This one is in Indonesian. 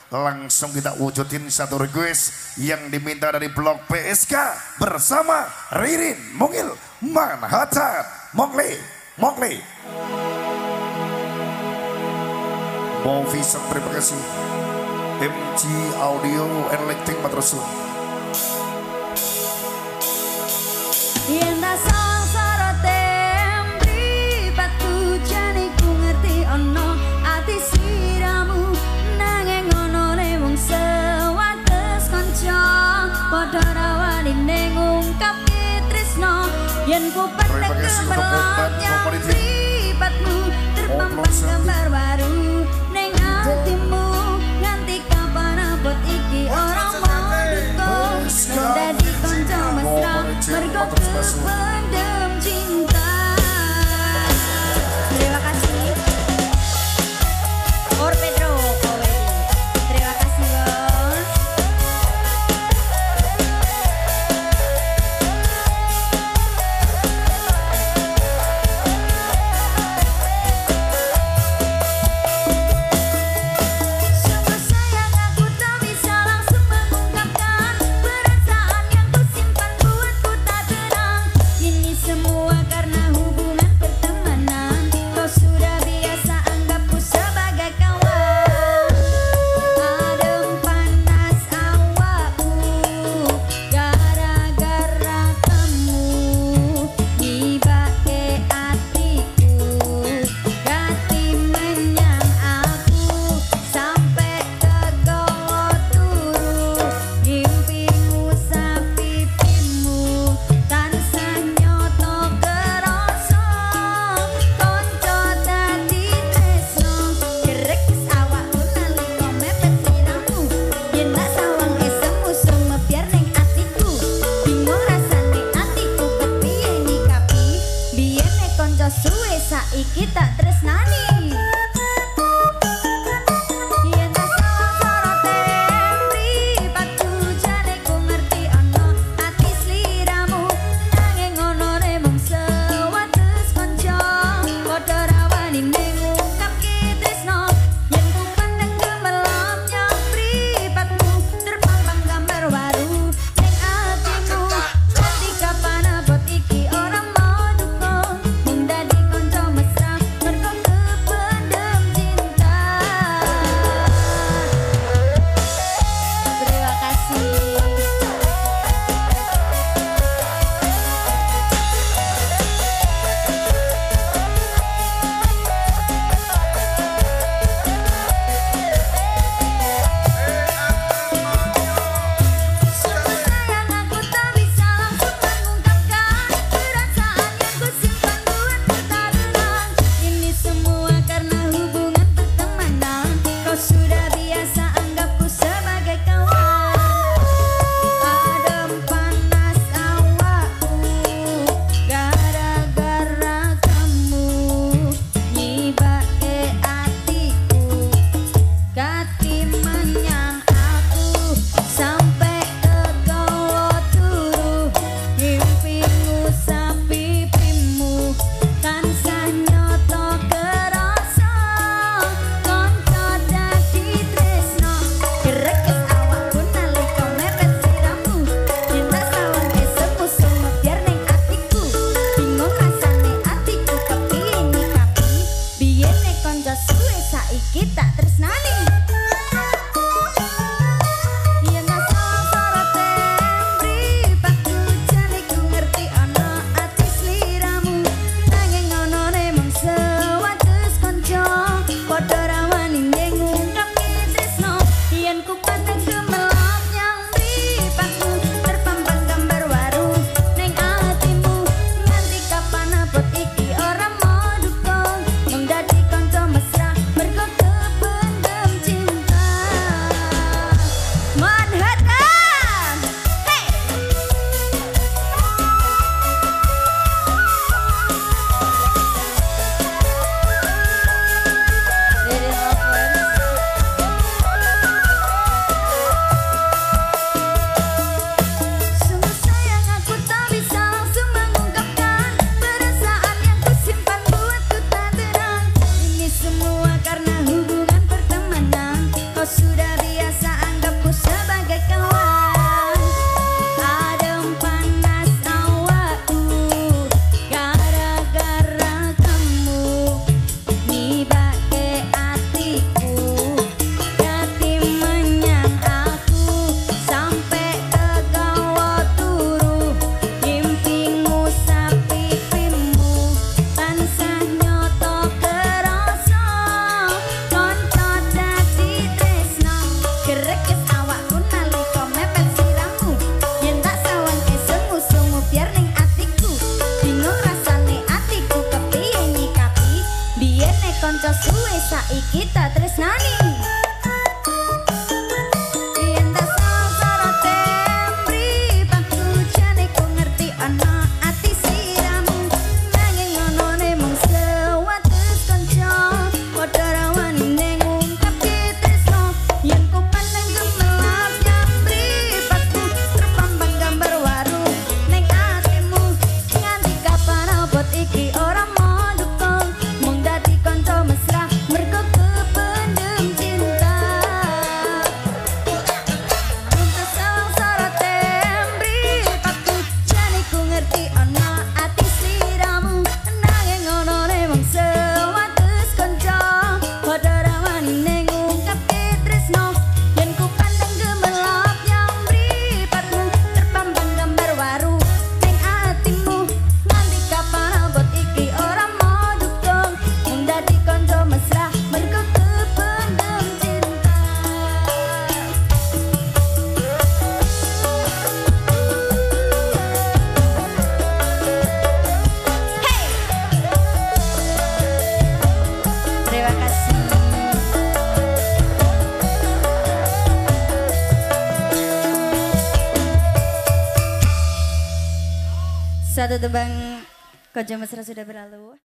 Langsung kita wujudin satu request yang diminta dari blog PSK bersama Ririn Mungil Manhattan Mokli Movision. Terima kasih MG Audio and Lighting Matrosun. Yen ta sorote mripatku jane ku ngerti ono ati siramu nanging ono ne wong sewates kanca padha rawani ning ngungkapke tresno yen ku petek kemerlapnya mripatmu terpampang gambar baru ning atimu nganti kapan abot iki ora mau duka dadi kanca mesra mergo kependem cinta. Terima kasih Or Pedro Kowe. Terima kasih bos. Sungguh sayang aku tak bisa langsung mengungkapkan perasaan yang ku simpan buatku tak tenang. Ini semua karena hubungan pertemanan. Kau sudah biasa anggapku sebagai kawan. Adem panas awakku gara-gara kamu nibake hatiku. Gati menyang aku sampai kegawa turu. Mimpimu sapipimu tansah nyoto kerasa. Konco dadi tresno kerekes awakku nalika mepet siramu. Yen tak sawang esemu sumebyar ning atiku. Bingung rasane atiku kepiye nyikapi. Biyene konco suwe saiki tak tresnani. Yen tak sawang sorote mripatku jane ku ngerti ono ati sliramu nanging ono ne mung sewates kanca padha rawani ning ngungkapke tresno yen ku pandang gemelamnya mripatmu terpampang gambar baru ning atimu nganti kapan abot iki ora mau duka mung dadi kanca mesra mergo kependem cinta. Terima kasih. Sungguh sayang aku tak bisa langsung mengungkapkan perasaan yang ku simpan buatku tak tenang. Ini semua karena hubungan pertemanan. Kau sudah biasa anggapku sebagai kawan. Adem panas awakku gara-gara kamu nyibake hatiku. Gati menyang aku sampai kegawa turu. Mimpimu sapipimu tansah nyoto kerasa. Konco dadi tresno kerekes awakku nalika mepet siramu. Yen tak sawang esemu sumebyar ning atiku. Bingung rasane atiku kepiye nyikapi. Biyene konco suwe saiki tak tresnani. sebagai kawan. Adem panas awakku gara-gara kamu nyibake hatiku. Yatim menyang aku sampai kegawa turu. Mimpimu sapipimu tansah nyoto kerasa. Konco dadi tresno gerekes awakku nalika mepet siramu. Yen tak sawange sungu-sungu biar ning atiku. Bingung rasane atiku kepiye nyikapi. Biyene konco suwe saiki tak tresnani. Yen tak sangsara temripatku jane ku ngerti ana ati siramu. Nanging ngonone mung sewates konco padha rawani ning ngungkapke tresno. Yen ku pandang gemelap nyamripatku terpampang gambar waru ning atimu. Nganti kapan abot iki ora mau dukung mung dadi kanca mesra mergo kependem cinta. Untuk sangsara temripatku jane ku ngerti ana ati sliramu. Nanging ngonone mung sewates kanca padha rawani ning ngungkapke tresno. Yen ku pandang gemelap nyamripatmu terpampang gambar waru ning atimu. Nganti kapan abot iki ora mau dukung mung dadi kanca mesra mergo kependem cinta. Hey! Terima kasih. Satu tebang Konco Mesra sudah berlalu.